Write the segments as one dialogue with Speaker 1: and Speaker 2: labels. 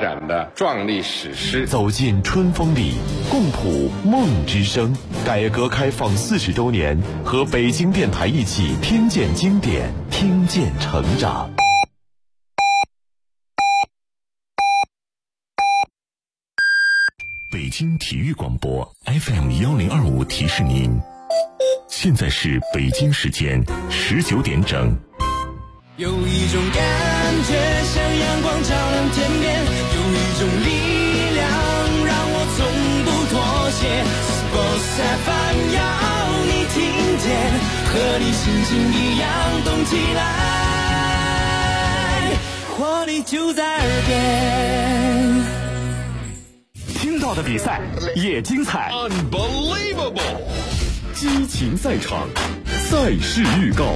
Speaker 1: 展的壮丽史诗。
Speaker 2: 走进春风里，共谱梦之声。改革开放40周年，和北京电台一起听见经典，听见成长。北京体育广播 FM1025提示您，现在是北京时间19点整。
Speaker 3: 有一种感觉像阳光照亮天边，有一种力量让我从不妥协。Sports FM 要你听见，和你心情一样动起来，活力就在耳边。
Speaker 2: 听到的比赛也精彩
Speaker 1: Unbelievable！
Speaker 2: 激情赛场，赛事预告。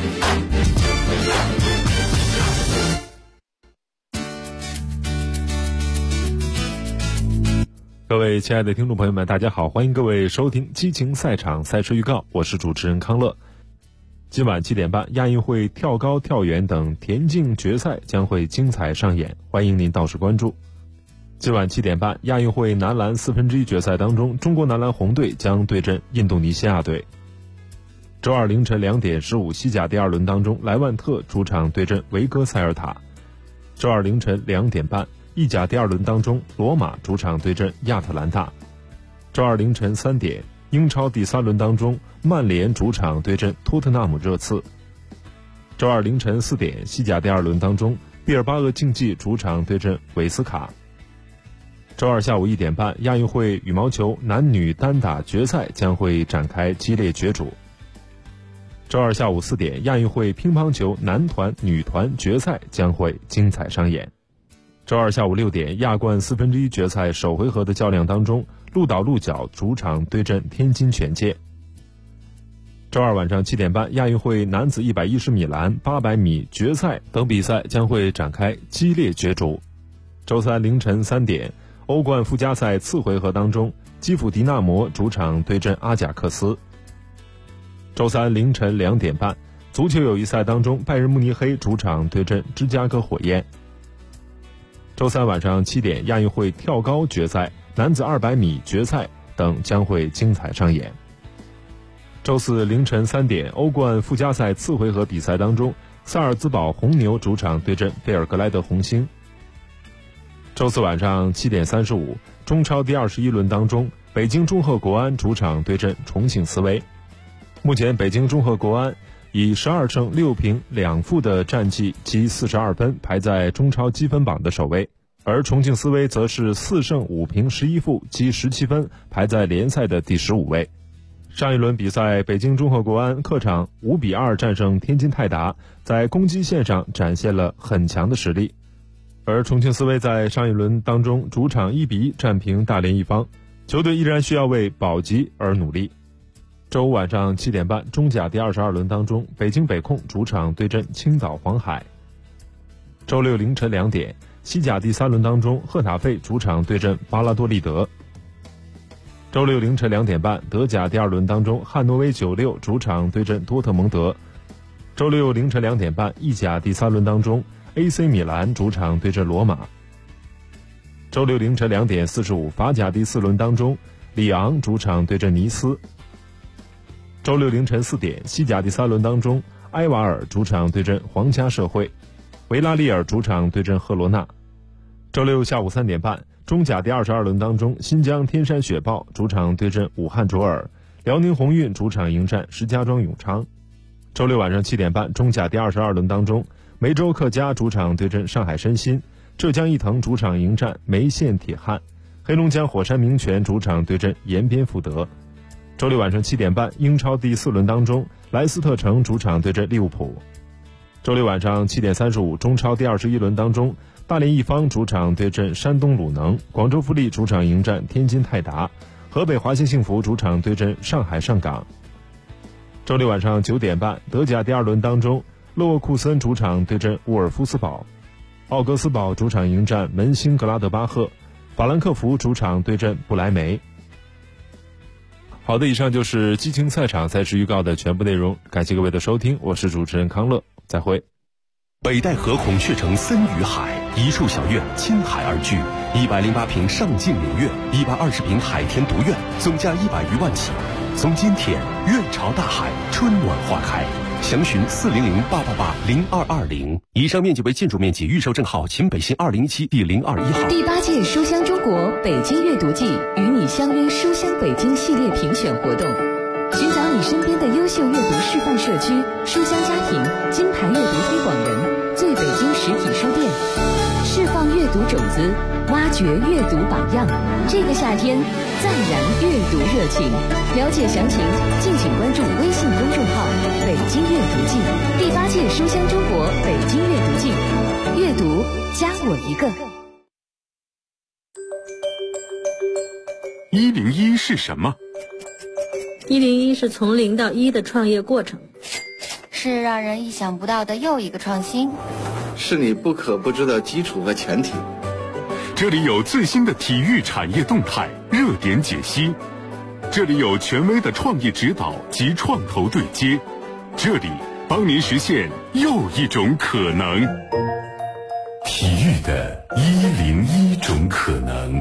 Speaker 4: 各位亲爱的听众朋友们，大家好，欢迎各位收听激情赛场赛事预告，我是主持人康乐。今晚7点半，亚运会跳高、跳远等田径决赛将会精彩上演，欢迎您到时关注。今晚7点半，亚运会男篮1/4决赛当中，中国男篮红队将对阵印度尼西亚队。周二凌晨2点15，西甲第2轮当中，莱万特主场对阵维戈塞尔塔。周二凌晨2点半，意甲第2轮当中，罗马主场对阵亚特兰大。周二凌晨3点，英超第3轮当中，曼联主场对阵托特纳姆热刺。周二凌晨4点，西甲第2轮当中，毕尔巴鄂竞技主场对阵韦斯卡。周二下午1点半，亚运会羽毛球男女单打决赛将会展开激烈角逐。周二下午4点，亚运会乒乓球男团女团决赛将会精彩上演。周二下午6点，亚冠1/4决赛首回合的较量当中，鹿岛鹿角主场对阵天津权健。周二晚上7点半，亚运会男子110米栏、800米决赛等比赛将会展开激烈角逐。周三凌晨3点，欧冠附加赛次回合当中，基辅迪纳摩主场对阵阿贾克斯。周三凌晨2点半，足球友谊赛当中，拜仁慕尼黑主场对阵芝加哥火焰。周三晚上7点，亚运会跳高决赛、男子200米决赛等将会精彩上演。周四凌晨3点，欧冠附加赛次回合比赛当中，萨尔兹堡红牛主场对阵贝尔格莱德红星。周四晚上7点35，中超第21轮当中，北京中赫国安主场对阵重庆斯威。目前北京中赫国安以12胜6平2负的战绩积42分，排在中超积分榜的首位，而重庆斯威则是4胜5平11负积17分，排在联赛的第15位。上一轮比赛，北京中赫国安客场5比2战胜天津泰达，在攻击线上展现了很强的实力。而重庆斯威在上一轮当中主场1比1战平大连一方，球队依然需要为保级而努力。周五晚上7点半，中甲第22轮当中，北京北控主场对阵青岛黄海。周六凌晨2点，西甲第3轮当中，赫塔费主场对阵巴拉多利德。周六凌晨2点半，德甲第2轮当中，汉诺威96主场对阵多特蒙德。周六凌晨2点半，意甲第3轮当中，AC 米兰主场对阵罗马。周六凌晨2点45，法甲第4轮当中，里昂主场对阵尼斯。周六凌晨4点，西甲第3轮当中，埃瓦尔主场对阵皇家社会，维拉利尔主场对阵赫罗纳。周六下午3点半，中甲第22轮当中，新疆天山雪豹主场对阵武汉卓尔，辽宁宏运主场迎战石家庄永昌。周六晚上7点半，中甲第22轮当中，梅州客家主场对阵上海申鑫，浙江毅腾主场迎战梅县铁汉，黑龙江火山名泉主场对阵延边富德。周六晚上7点半，英超第4轮当中，莱斯特城主场对阵利物浦。周六晚上7点35，中超第21轮当中，大连一方主场对阵山东鲁能，广州富力主场迎战天津泰达，河北华西幸福主场对阵上海上港。周六晚上9点半，德甲第2轮当中，勒沃库森主场对阵沃尔夫斯堡，奥格斯堡主场迎战门兴格拉德巴赫，法兰克福主场对阵不莱梅。好的，以上就是激情赛场赛事预告的全部内容，感谢各位的收听，我是主持人康乐，再会。
Speaker 2: 北戴河孔雀城森与海， 一处小院倾海而居，108平上镜岭苑，120平海天独院，总价100余万起。从今天院朝大海，春暖花开。详询400-888-0220。以上面积为建筑面积，预售证号秦北信2017第021号。
Speaker 5: 第8届书香中国北京阅读季与你相约书香北京系列评选活动，寻找你身边的优秀阅读示范社区、书香家庭、金牌阅读推广人、最北京实体书店，释放阅读种子，挖掘阅读榜样。这个夏天再燃阅读热情。了解详情，敬请关注微信公众号“北京阅读季”。第8届书香中国北京阅读季，阅读加我一个。
Speaker 2: 101是什么
Speaker 6: ？101是从0到1的创业过程，
Speaker 7: 是让人意想不到的又一个创新，
Speaker 8: 是你不可不知的基础和前提。
Speaker 2: 这里有最新的体育产业动态、热点解析，这里有权威的创业指导及创投对接，这里帮您实现又一种可能。体育的101种可能。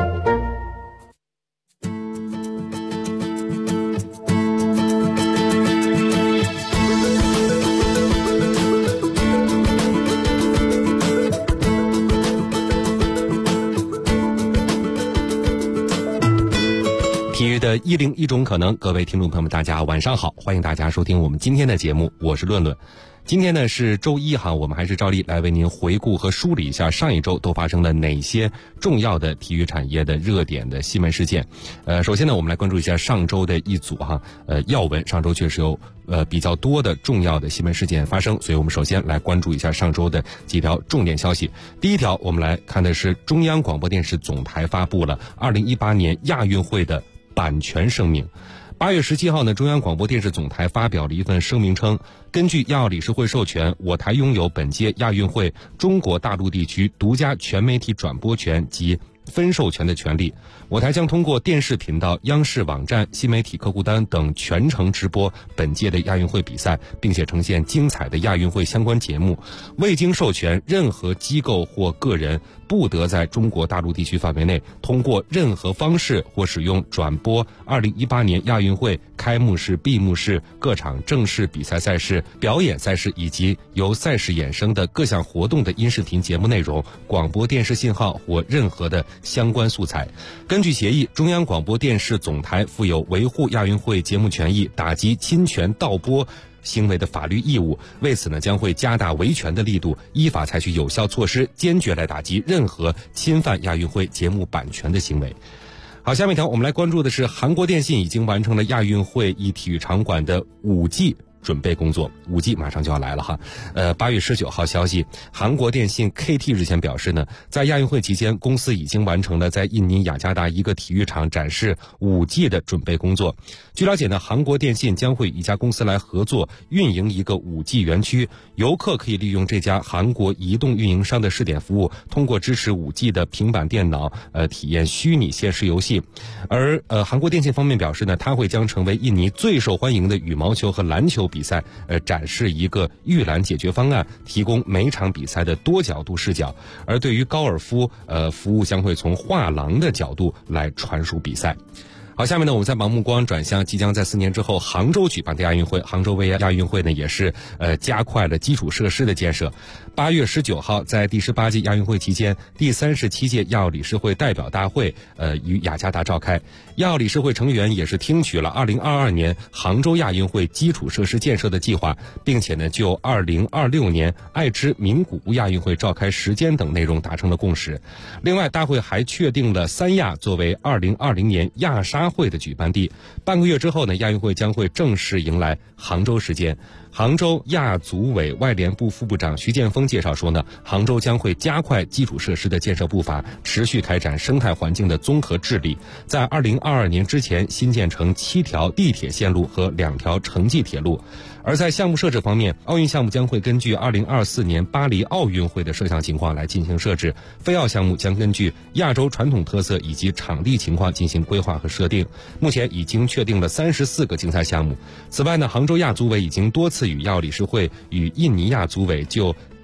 Speaker 9: 体育的101种可能，各位听众朋友们，大家晚上好，欢迎大家收听我们今天的节目，我是论论。今天呢是周一哈，我们还是照例来为您回顾和梳理一下上一周都发生了哪些重要的体育产业的热点的新闻事件。首先呢，我们来关注一下上周的一组要闻。上周确实有比较多的重要的新闻事件发生，所以我们首先来关注一下上周的几条重点消息。第一条，我们来看的是中央广播电视总台发布了2018年亚运会的版权声明。8月17号呢，中央广播电视总台发表了一份声明称，根据亚奥理事会授权，我台拥有本届亚运会中国大陆地区独家全媒体转播权及分授权的权利，我台将通过电视频道、央视网站、新媒体客户端等全程直播本届的亚运会比赛，并且呈现精彩的亚运会相关节目。未经授权，任何机构或个人不得在中国大陆地区范围内通过任何方式或使用转播2018年亚运会开幕式、闭幕式、各场正式比赛赛事、表演赛事以及由赛事衍生的各项活动的音视频节目内容、广播电视信号或任何的相关素材。根据协议，中央广播电视总台负有维护亚运会节目权益、打击侵权盗播行为的法律义务，为此呢，将会加大维权的力度，依法采取有效措施，坚决来打击任何侵犯亚运会节目版权的行为。好，下面一条我们来关注的是韩国电信已经完成了亚运会一体育场馆的5G准备工作。5G 马上就要来了哈。8月19号消息，韩国电信 KT 日前表示呢，在亚运会期间，公司已经完成了在印尼雅加达一个体育场展示 5G 的准备工作。据了解呢，韩国电信将会与一家公司来合作运营一个 5G 园区，游客可以利用这家韩国移动运营商的试点服务，通过支持 5G 的平板电脑体验虚拟现实游戏。而韩国电信方面表示呢，它会将成为印尼最受欢迎的羽毛球和篮球比赛展示一个预览解决方案，提供每场比赛的多角度视角。而对于高尔夫服务将会从画廊的角度来传输比赛。好，下面呢，我们再把目光转向即将在4年之后杭州举办的亚运会。杭州为亚运会呢，也是加快了基础设施的建设。8月19号，在第18届亚运会期间，第37届亚奥理事会代表大会于雅加达召开。亚奥理事会成员也是听取了2022年杭州亚运会基础设施建设的计划，并且呢，就2026年爱知名古屋亚运会召开时间等内容达成了共识。另外，大会还确定了三亚作为2020年亚沙会的举办地。半个月之后呢，亚运会将会正式迎来杭州时间。杭州亚组委外联部副部长徐建峰介绍说呢，杭州将会加快基础设施的建设步伐，持续开展生态环境的综合治理，在2022年之前新建成7条地铁线路和2条城际铁路。而在项目设置方面，奥运项目将会根据2024年巴黎奥运会的设项情况来进行设置，非奥项目将根据亚洲传统特色以及场地情况进行规划和设定。目前已经确定了34个竞赛项目。此外呢，杭州亚组委已经多次与亚奥理事会与印尼亚组委就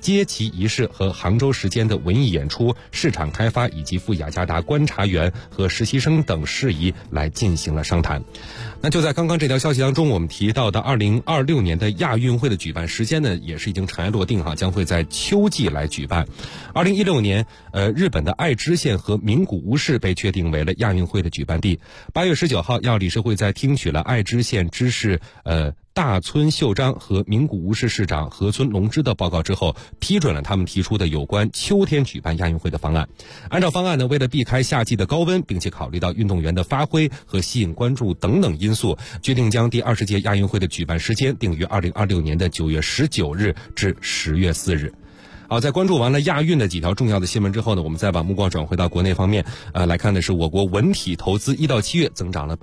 Speaker 9: 接旗仪式和杭州时间的文艺演出、市场开发以及赴雅加达观察员和实习生等事宜来进行了商谈。那就在刚刚这条消息当中，我们提到的2026年的亚运会的举办时间呢，也是已经尘埃落定将会在秋季来举办。2016年，日本的爱知县和名古屋市被确定为了亚运会的举办地。8月19号，亚理事会在听取了爱知县知事大村秀章和名古屋市市长河村隆之的报告之后，批准了他们提出的有关秋天举办亚运会的方案。按照方案呢，为了避开夏季的高温，并且考虑到运动员的发挥和吸引关注等等因素，决定将第20届亚运会的举办时间定于2026年的9月19日至10月4日。好，在关注完了亚运的几条重要的新闻之后呢，我们再把目光转回到国内方面，来看的是我国文体投资1到7月增长了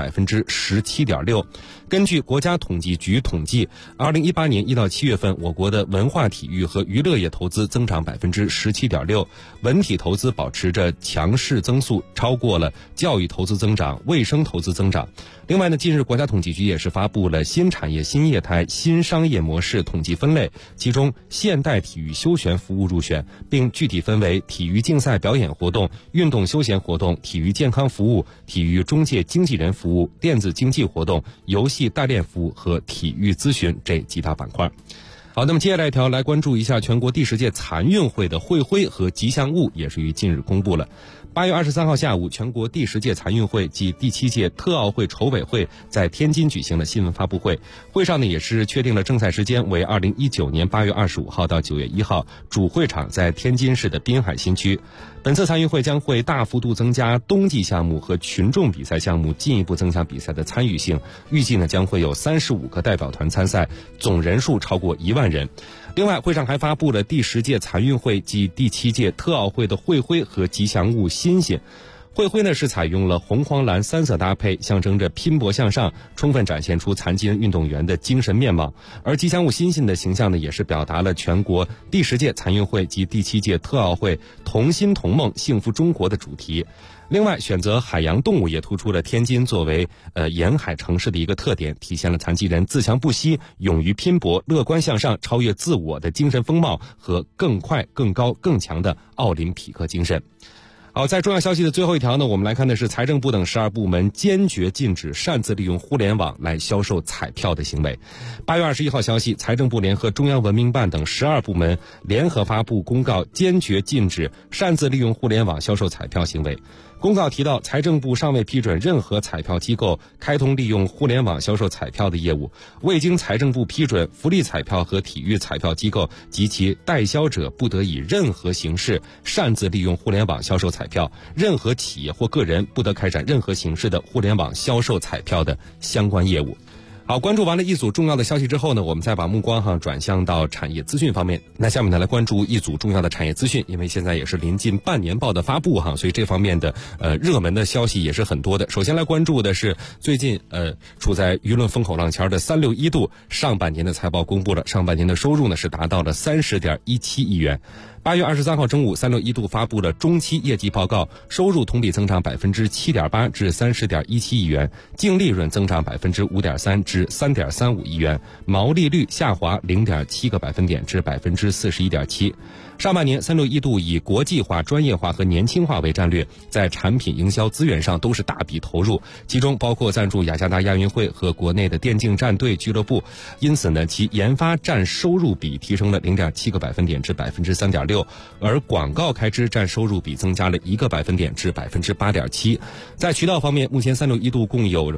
Speaker 9: 17.6%。根据国家统计局统计，2018年1到7月份，我国的文化体育和娱乐业投资增长17.6%，文体投资保持着强势增速，超过了教育投资增长、卫生投资增长。另外呢，近日国家统计局也是发布了新产业新业态新商业模式统计分类，其中现代体育休闲服务入选，并具体分为体育竞赛表演活动、运动休闲活动、体育健康服务、体育中介经纪人服务、电子竞技活动、游戏代练服务和体育咨询这几大板块。好，那么接下来一条来关注一下全国第10届残运会的会徽和吉祥物也是于近日公布了。8月23号下午，全国第10届残运会及第7届特奥会筹委会在天津举行了新闻发布会。会上呢，也是确定了正赛时间为2019年8月25号到9月1号，主会场在天津市的滨海新区。本次残运会将会大幅度增加冬季项目和群众比赛项目，进一步增强比赛的参与性。预计呢，将会有35个代表团参赛，总人数超过1万人。另外，会上还发布了第10届残运会及第7届特奥会的会徽和吉祥物新鲜。会徽呢是采用了红黄蓝3色搭配，象征着拼搏向上，充分展现出残疾人运动员的精神面貌。而吉祥物新鲜的形象呢，也是表达了全国第10届残运会及第7届特奥会同心同梦幸福中国的主题。另外，选择海洋动物也突出了天津作为沿海城市的一个特点，体现了残疾人自强不息、勇于拼搏、乐观向上、超越自我的精神风貌和更快、更高、更强的奥林匹克精神。好，在重要消息的最后一条呢，我们来看的是财政部等12部门坚决禁止擅自利用互联网来销售彩票的行为。8月21号消息，财政部联合中央文明办等12部门联合发布公告，坚决禁止擅自利用互联网销售彩票行为。公告提到，财政部尚未批准任何彩票机构开通利用互联网销售彩票的业务。未经财政部批准，福利彩票和体育彩票机构及其代销者不得以任何形式擅自利用互联网销售彩票，任何企业或个人不得开展任何形式的互联网销售彩票的相关业务。好，关注完了一组重要的消息之后呢，我们再把目光转向到产业资讯方面。那下面呢，来关注一组重要的产业资讯，因为现在也是临近半年报的发布所以这方面的热门的消息也是很多的。首先来关注的是最近处在舆论风口浪尖的361度上半年的财报公布了，上半年的收入呢是达到了30.17亿元。8月23号中午，361度发布了中期业绩报告，收入同比增长7.8%至30.17亿元，净利润增长5.3%至3.35亿元，毛利率下滑0.7个百分点至41.7%。上半年361度以国际化、专业化和年轻化为战略，在产品营销资源上都是大笔投入，其中包括赞助雅加达亚运会和国内的电竞战队俱乐部，因此呢，其研发占收入比提升了0.7个百分点至3.6%，而广告开支占收入比增加了1个百分点至8.7%。在渠道方面，目前361度共有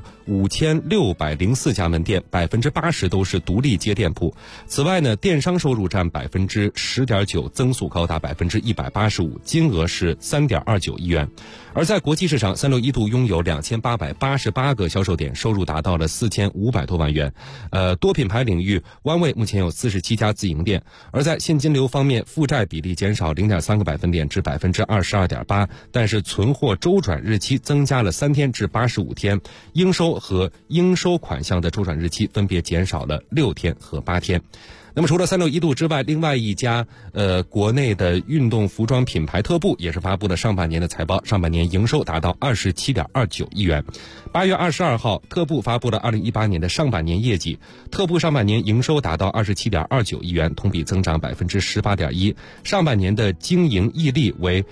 Speaker 9: 5604家门店，80%都是独立街店铺。此外呢，电商收入占10.9%，增速高达185%，金额是3.29亿元。而在国际市场，361度拥有2888个销售点，收入达到了4500多万元。多品牌领域，One Way目前有47家自营店。而在现金流方面，负债比例减少0.3个百分点至22.8%，但是存货周转日期增加了3天至85天，应收和应收款项的周转日期分别减少了6天和8天。 那么除了361度之外，另外一家国内的运动服装品牌特步也是发布了上半年的财报，上半年营收达到27.29亿元。8月22号，特步发布了2018年的上半年业绩，特步上半年营收达到27.29亿元，同比增长18.1%，上半年的经营溢利为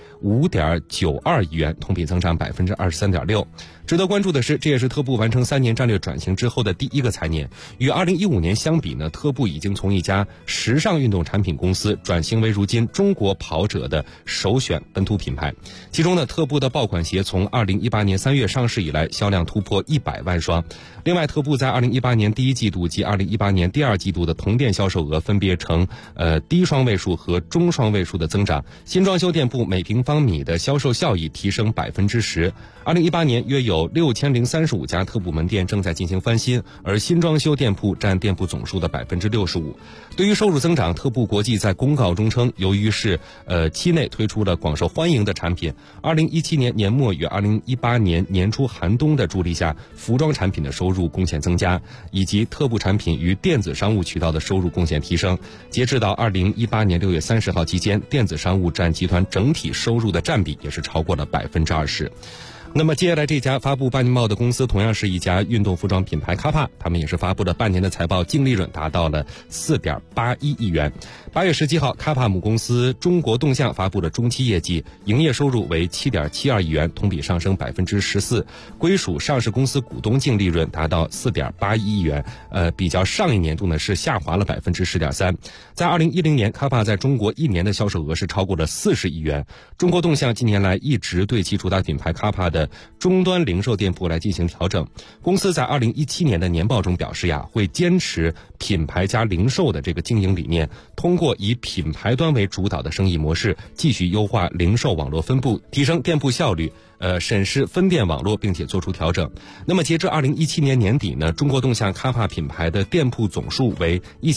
Speaker 9: 5.92亿元，同比增长23.6%。值得关注的是，这也是特步完成3年战略转型之后的第一个财年。与2015年相比呢，特步已经从一家时尚运动产品公司转型为如今中国跑者的首选本土品牌。其中呢，特步的爆款鞋从2018年3月上市以来，销量突破100万双。另外，特步在2018年第一季度及2018年第二季度的同店销售额分别呈低双位数和中双位数的增长。新装修店铺每平方米的销售效益提升10%。2018年约有6035家特步门店正在进行翻新，而新装修店铺占店铺总数的65%。对于收入增长，特步国际在公告中称，由于是期内推出了广受欢迎的产品，2017年年末与2018年年初寒冬的助力下，服装产品的收入贡献增加，以及特步产品与电子商务渠道的收入贡献提升。截至到2018年6月30号期间，电子商务占集团整体收入的占比也是超过了20%。那么接下来这家发布半年报的公司同样是一家运动服装品牌卡帕，他们也是发布了半年的财报，净利润达到了4.81亿元。8月17号，卡帕母公司中国动向发布了中期业绩，营业收入为7.72亿元，同比上升14%，归属上市公司股东净利润达到4.81亿元，比较上一年度呢是下滑了10.3%。在2010年，卡帕在中国一年的销售额是超过了40亿元。中国动向近年来一直对其主打品牌卡帕的终端零售店铺来进行调整。公司在2017年的年报中表示会坚持品牌加零售的这个经营理念，通过以品牌端为主导的生意模式，继续优化零售网络分布，提升店铺效率，审视分店网络，并且做出调整。那么截至2017年年底呢，中国动向卡帕品牌的店铺总数为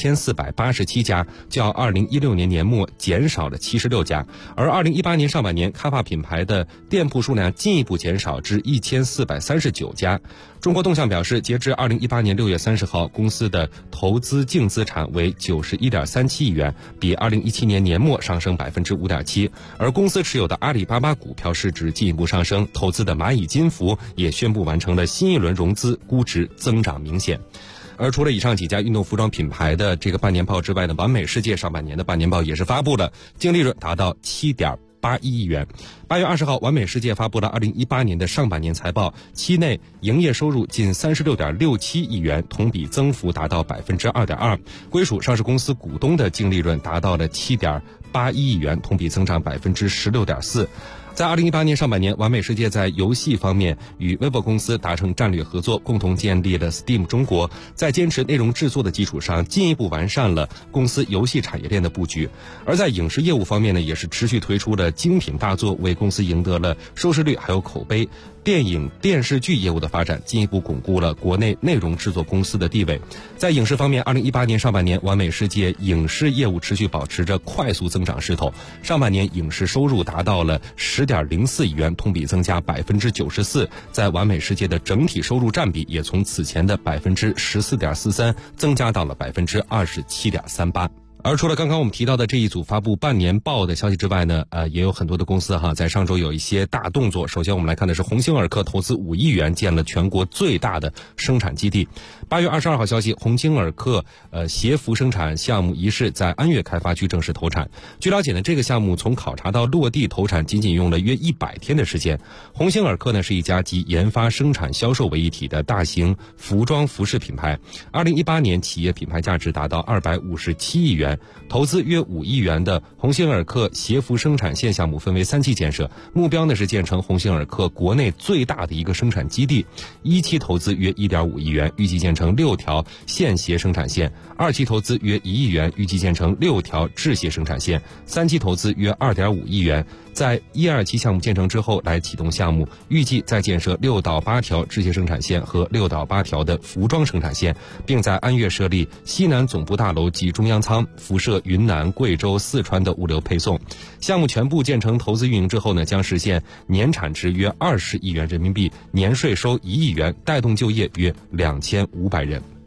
Speaker 9: 1487家，较2016年年末减少了76家。而2018年上半年，卡帕品牌的店铺数量进一步减少至1439家。中国动向表示，截至2018年6月30号，公司的投资净资产为91.37亿元，比2017年年末上升5.7%。而公司持有的阿里巴巴股票市值进一步上升，投资的蚂蚁金服也宣布完成了新一轮融资，估值增长明显。而除了以上几家运动服装品牌的这个半年报之外呢，完美世界上半年的半年报也是发布了，净利润达到7.81亿元。8月20号，完美世界发布了2018年的上半年财报，期内营业收入近36.67亿元，同比增幅达到2.2%，归属上市公司股东的净利润达到了7.81亿元，同比增长16.4%。在2018年上半年，完美世界在游戏方面与 vivo 公司达成战略合作，共同建立了 Steam 中国，在坚持内容制作的基础上，进一步完善了公司游戏产业链的布局。而在影视业务方面呢，也是持续推出了精品大作，为公司赢得了收视率还有口碑。电影电视剧业务的发展进一步巩固了国内内容制作公司的地位。在影视方面，2018年上半年，完美世界影视业务持续保持着快速增长势头，上半年影视收入达到了10.04亿元，同比增加94%，在完美世界的整体收入占比也从此前的14.43%增加到了27.38%。而除了刚刚我们提到的这一组发布半年报的消息之外呢，也有很多的公司在上周有一些大动作。首先我们来看的是鸿星尔克投资5亿元建了全国最大的生产基地。8月22号消息，鸿星尔克鞋服生产项目一式在安岳开发区正式投产。据了解呢，这个项目从考察到落地投产仅用了约100天的时间。鸿星尔克呢是一家集研发、生产、销售为一体的大型服装服饰品牌。2018年企业品牌价值达到257亿元。投资约5亿元的鸿星尔克鞋服生产线项目分为3期建设，目标呢是建成鸿星尔克国内最大的一个生产基地。1期投资约1.5亿元，预计建成6条线鞋生产线；2期投资约1亿元，预计建成6条制鞋生产线；3期投资约2.5亿元。在1、2期项目建成之后来启动项目，预计再建设6到8条制鞋生产线和6到8条的服装生产线，并在安岳设立西南总部大楼及中央仓，辐射云南、贵州、四川的物流配送。项目全部建成投资运营之后呢，将实现年产值约20亿元人民币，年税收1亿元，带动就业约2500人。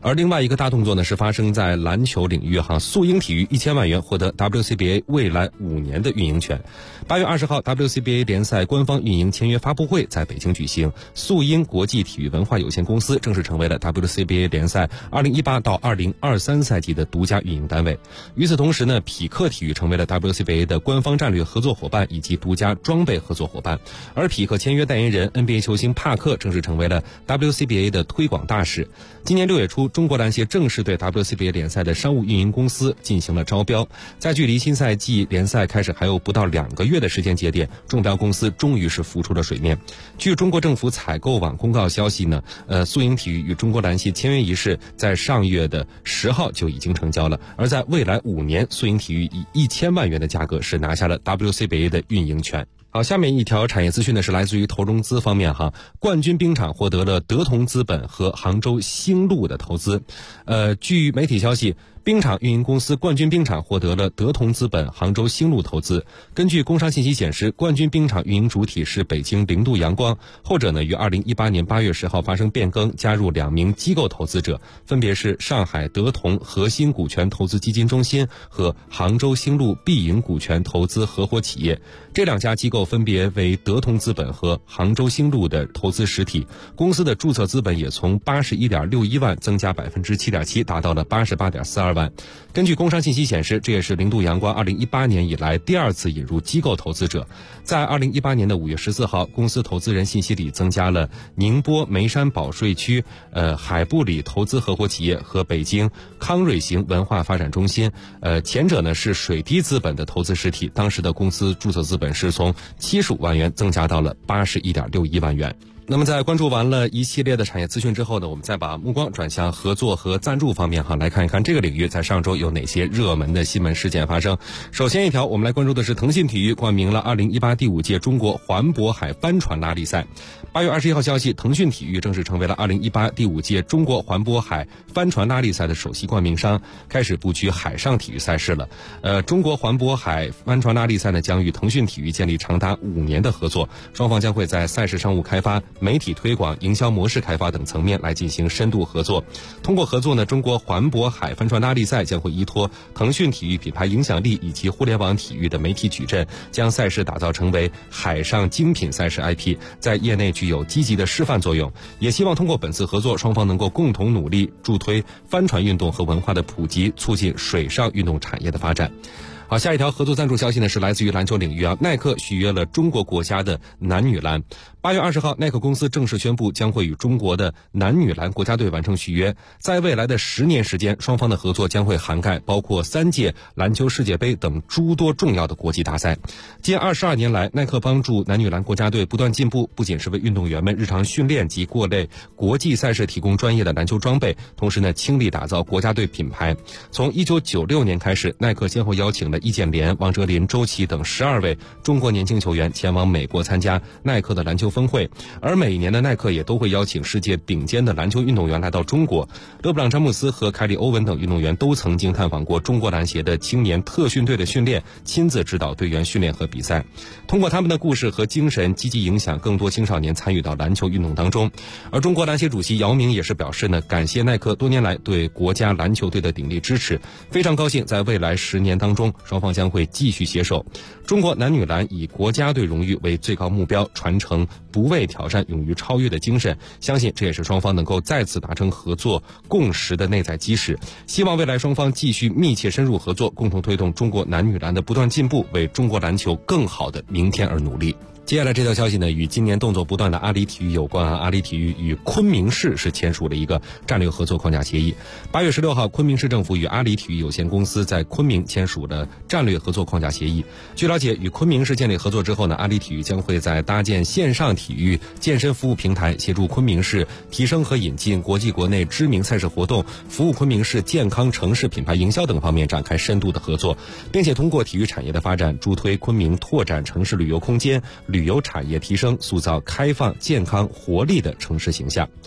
Speaker 9: 而另外一个大动作呢，是发生在篮球领域素鹰体育1000万元获得 WCBA 未来5年的运营权。8月20号 WCBA 联赛官方运营签约发布会在北京举行，素鹰国际体育文化有限公司正式成为了 WCBA 联赛2018到2023赛季的独家运营单位。与此同时呢，匹克体育成为了 WCBA 的官方战略合作伙伴以及独家装备合作伙伴，而匹克签约代言人 NBA 球星帕克正式成为了 WCBA 的推广大使。今年6月初，中国篮协正式对 WCBA 联赛的商务运营公司进行了招标，在距离新赛季联赛开始还有不到2个月的时间节点，中标公司终于是浮出了水面。据中国政府采购网公告消息呢，素鹰体育与中国篮协签约仪式在上月的10号就已经成交了，而在未来5年，素鹰体育以1000万元的价格是拿下了 WCBA 的运营权。好，下面一条产业资讯呢是来自于投融资方面冠军冰场获得了德同资本和杭州星路的投资。据媒体消息，冰场运营公司冠军冰场获得了德同资本、杭州星路投资。根据工商信息显示，冠军冰场运营主体是北京零度阳光，后者呢于2018年8月10号发生变更，加入2名机构投资者，分别是上海德同核心股权投资基金中心和杭州星路必赢股权投资合伙企业。这2家机构分别为德同资本和杭州星路的投资实体，公司的注册资本也从81.61万增加7.7%，达到了88.42万。根据工商信息显示，这也是零度阳光2018年以来第2次引入机构投资者。在2018年的5月14号，公司投资人信息里增加了宁波眉山保税区海布里投资合伙企业和北京康瑞行文化发展中心。前者呢是水滴资本的投资实体，当时的公司注册资本是从75万元增加到了81.61万元。那么在关注完了一系列的产业资讯之后呢，我们再把目光转向合作和赞助方面来看一看这个领域在上周有哪些热门的新闻事件发生。首先一条，我们来关注的是腾讯体育冠名了2018第5届中国环渤海帆船拉力赛。8月21号消息，腾讯体育正式成为了2018第5届中国环渤海帆船拉力赛的首席冠名商，开始布局海上体育赛事了。中国环渤海帆船拉力赛呢将与腾讯体育建立长达5年的合作，双方将会在赛事商务开发、媒体推广、营销模式开发等层面来进行深度合作。通过合作呢，中国环渤海帆船拉力赛将会依托腾讯体育品牌影响力以及互联网体育的媒体矩阵，将赛事打造成为海上精品赛事 IP， 在业内具有积极的示范作用。也希望通过本次合作，双方能够共同努力，助推帆船运动和文化的普及，促进水上运动产业的发展。好，下一条合作赞助消息呢是来自于篮球领域耐克续约了中国国家的男女篮。8月20号，耐克公司正式宣布将会与中国的男女篮国家队完成续约。在未来的10年时间，双方的合作将会涵盖包括3届篮球世界杯等诸多重要的国际大赛。近22年来，耐克帮助男女篮国家队不断进步，不仅是为运动员们日常训练及各类国际赛事提供专业的篮球装备，同时呢倾力打造国家队品牌。从1996年开始，耐克先后邀请了易建联、王哲林、周琦等12位中国年轻球员前往美国参加耐克的篮球峰会，而每一年的耐克也都会邀请世界顶尖的篮球运动员来到中国。勒布朗·詹姆斯和凯里·欧文等运动员都曾经探访过中国篮协的青年特训队的训练，亲自指导队员训练和比赛。通过他们的故事和精神，积极影响更多青少年参与到篮球运动当中。而中国篮协主席姚明也是表示呢，感谢耐克多年来对国家篮球队的鼎力支持，非常高兴在未来10年当中，双方将会继续携手。中国男女篮以国家队荣誉为最高目标，传承不畏挑战、勇于超越的精神，相信这也是双方能够再次达成合作共识的内在基石。希望未来双方继续密切深入合作，共同推动中国男女篮的不断进步，为中国篮球更好的明天而努力。接下来这条消息呢，与今年动作不断的阿里体育有关阿里体育与昆明市是签署了一个战略合作框架协议。8月16号，昆明市政府与阿里体育有限公司在昆明签署了战略合作框架协议。据了解，与昆明市建立合作之后呢，阿里体育将会在搭建线上体育健身服务平台，协助昆明市提升和引进国际国内知名赛事活动，服务昆明市健康城市品牌营销等方面展开深度的合作，并且通过体育产业的发展，助推昆明拓展城市旅游空间、旅游产业提升，塑造开放、健康、活力的城市形象。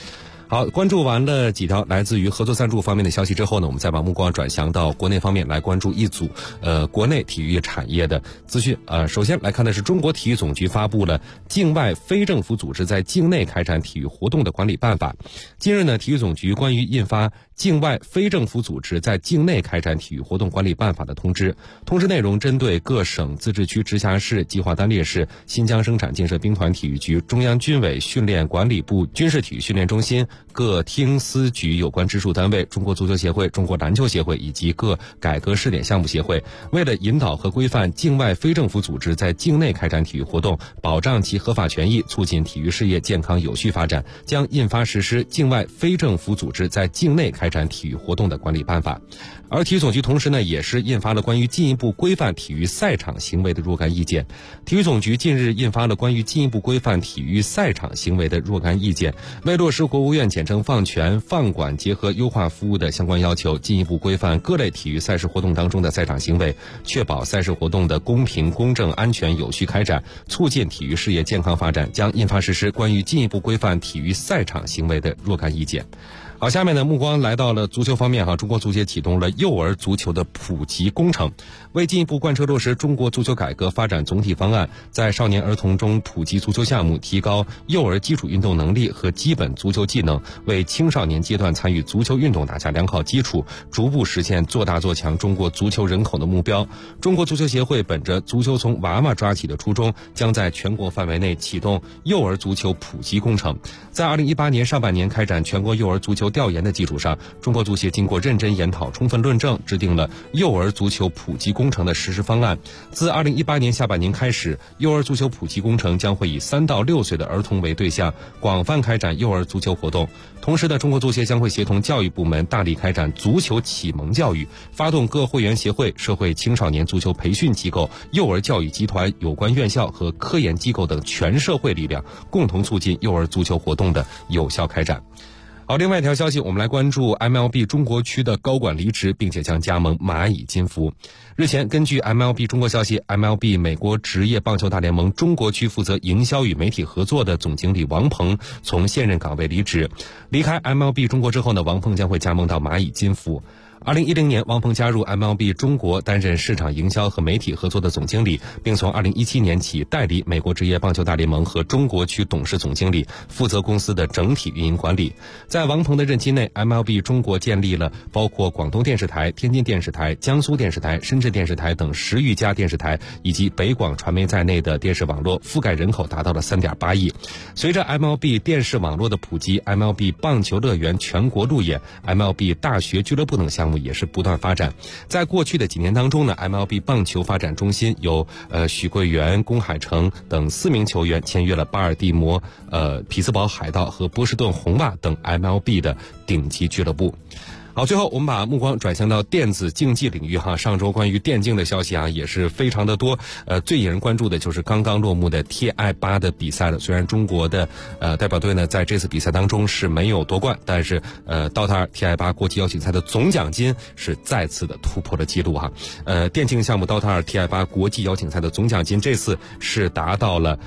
Speaker 9: 好，关注完了几条来自于合作赞助方面的消息之后呢，我们再把目光转向到国内方面来关注一组国内体育产业的资讯。首先来看的是中国体育总局发布了境外非政府组织在境内开展体育活动的管理办法。近日呢，体育总局关于印发境外非政府组织在境内开展体育活动管理办法的通知，通知内容针对各省、自治区、直辖市、计划单列市、新疆生产建设兵团体育局、中央军委训练管理部军事体育训练中心、各厅司局有关直属单位、中国足球协会、中国篮球协会以及各改革试点项目协会，为了引导和规范境外非政府组织在境内开展体育活动，保障其合法权益，促进体育事业健康有序发展，将印发实施境外非政府组织在境内开展体育活动的管理办法。而体育总局同时呢，也是印发了关于进一步规范体育赛场行为的若干意见。体育总局近日印发了关于进一步规范体育赛场行为的若干意见，为落实国务院简称放权放管结合优化服务的相关要求，进一步规范各类体育赛事活动当中的赛场行为，确保赛事活动的公平、公正、安全、有序开展，促进体育事业健康发展，将印发实施关于进一步规范体育赛场行为的若干意见。好，下面呢，目光来到了足球方面中国足协启动了幼儿足球的普及工程，为进一步贯彻落实中国足球改革发展总体方案，在少年儿童中普及足球项目，提高幼儿基础运动能力和基本足球技能，为青少年阶段参与足球运动打下良好基础，逐步实现做大做强中国足球人口的目标。中国足球协会本着足球从娃娃抓起的初衷，将在全国范围内启动幼儿足球普及工程。在2018年上半年开展全国幼儿足球调研的基础上，中国足协经过认真研讨、充分论证，制定了幼儿足球普及工程的实施方案。自2018年下半年开始，幼儿足球普及工程将会以3到6岁的儿童为对象，广泛开展幼儿足球活动。同时呢，中国足协将会协同教育部门大力开展足球启蒙教育，发动各会员协会、社会青少年足球培训机构、幼儿教育集团、有关院校和科研机构等全社会力量，共同促进幼儿足球活动的有效开展。好，另外一条消息，我们来关注 MLB 中国区的高管离职，并且将加盟蚂蚁金服。日前，根据 MLB 中国消息， MLB 美国职业棒球大联盟中国区负责营销与媒体合作的总经理王鹏从现任岗位离职。离开 MLB 中国之后呢，王鹏将会加盟到蚂蚁金服。2010年，王鹏加入 MLB 中国，担任市场营销和媒体合作的总经理，并从2017年起代理美国职业棒球大联盟和中国区董事总经理，负责公司的整体运营管理。在王鹏的任期内， MLB 中国建立了包括广东电视台、天津电视台、江苏电视台、深圳电视台等10余家电视台以及北广传媒在内的电视网络，覆盖人口达到了3.8亿。随着 MLB 电视网络的普及， MLB 棒球乐园全国路演、MLB 大学俱乐部等项目也是不断发展。在过去的几年当中呢， MLB 棒球发展中心有许桂元、龚海成等4名球员签约了巴尔的摩、匹兹堡海盗和波士顿红袜等 MLB 的顶级俱乐部。好，最后我们把目光转向到电子竞技领域上周关于电竞的消息也是非常的多。最引人关注的就是刚刚落幕的 TI8 的比赛了。虽然中国的代表队呢在这次比赛当中是没有夺冠，但是DOTA TI8 国际邀请赛的总奖金是再次的突破了纪录电竞项目 DOTA TI8 国际邀请赛的总奖金这次是达到了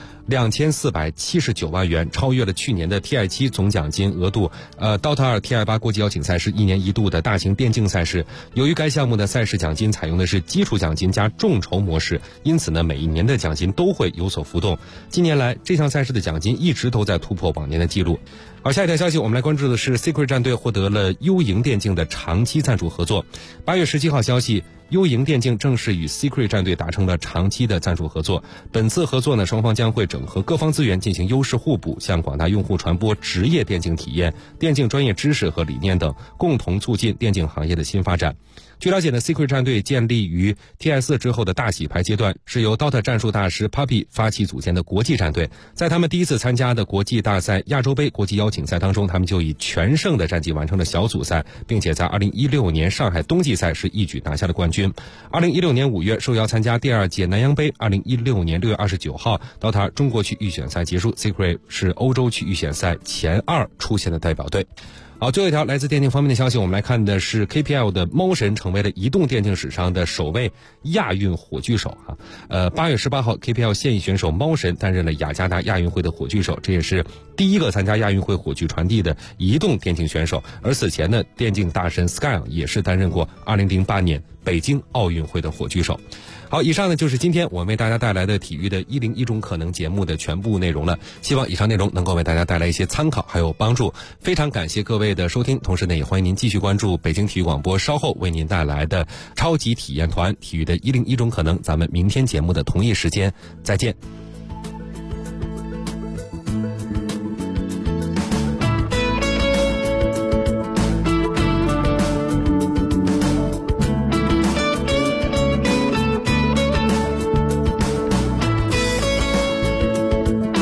Speaker 9: 2479万元，超越了去年的 TI7 总奖金额度。DOTA TI8 国际邀请赛是1年1度的大型电竞赛事，由于该项目的赛事奖金采用的是基础奖金加众筹模式，因此呢，每一年的奖金都会有所浮动。近年来，这项赛事的奖金一直都在突破往年的记录。好，下一条消息，我们来关注的是 Secret 战队获得了优盈电竞的长期赞助合作。8月17号消息，优盈电竞正式与 Secret 战队达成了长期的赞助合作。本次合作呢，双方将会整合各方资源进行优势互补，向广大用户传播职业电竞体验、电竞专业知识和理念等，共同促进电竞行业的新发展。据了解呢 ，Secret 战队建立于 TI4 之后的大洗牌阶段，是由 DOTA 战术大师 Puppy 发起组建的国际战队。在他们第一次参加的国际大赛亚洲杯国际邀请赛当中，他们就以全胜的战绩完成了小组赛，并且在2016年上海冬季赛是一举拿下了冠军。2016年5月受邀参加第2届南洋杯。2016年6月29号，DOTA中国区预选赛结束， Secret 是欧洲区预选赛前2出现的代表队。 好，最后一条来自电竞方面的消息，我们来看的是 KPL 的猫神成为了移动电竞史上的首位亚运火炬手8月18号 KPL 现役选手猫神担任了雅加达亚运会的火炬手，这也是第一个参加亚运会火炬传递的移动电竞选手。而此前呢，电竞大神 Sky 也是担任过2008年北京奥运会的火炬手。好，以上呢就是今天我们为大家带来的体育的101种可能节目的全部内容了。希望以上内容能够为大家带来一些参考还有帮助。非常感谢各位的收听，同时呢也欢迎您继续关注北京体育广播稍后为您带来的超级体验团体育的101种可能。咱们明天节目的同一时间再见。